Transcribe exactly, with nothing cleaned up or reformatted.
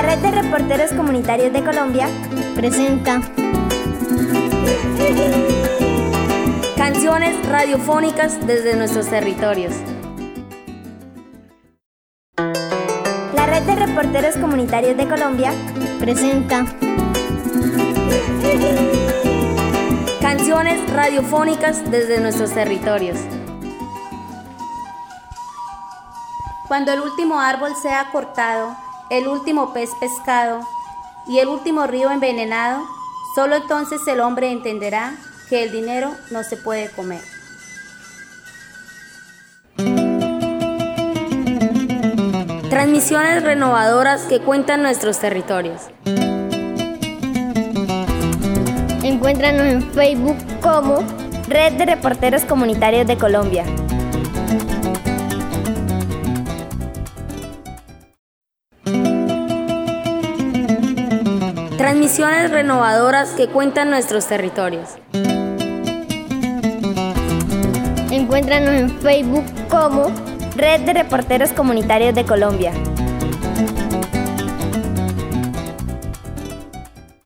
Red de Reporteros Comunitarios de Colombia presenta canciones radiofónicas desde nuestros territorios. La Red de Reporteros Comunitarios de Colombia presenta canciones radiofónicas desde nuestros territorios. Cuando el último árbol sea cortado, el último pez pescado y el último río envenenado, solo entonces el hombre entenderá que el dinero no se puede comer. Transmisiones renovadoras que cuentan nuestros territorios. Encuéntranos en Facebook como Red de Reporteros Comunitarios de Colombia. Transmisiones renovadoras que cuentan nuestros territorios. Encuéntranos en Facebook como Red de Reporteros Comunitarios de Colombia.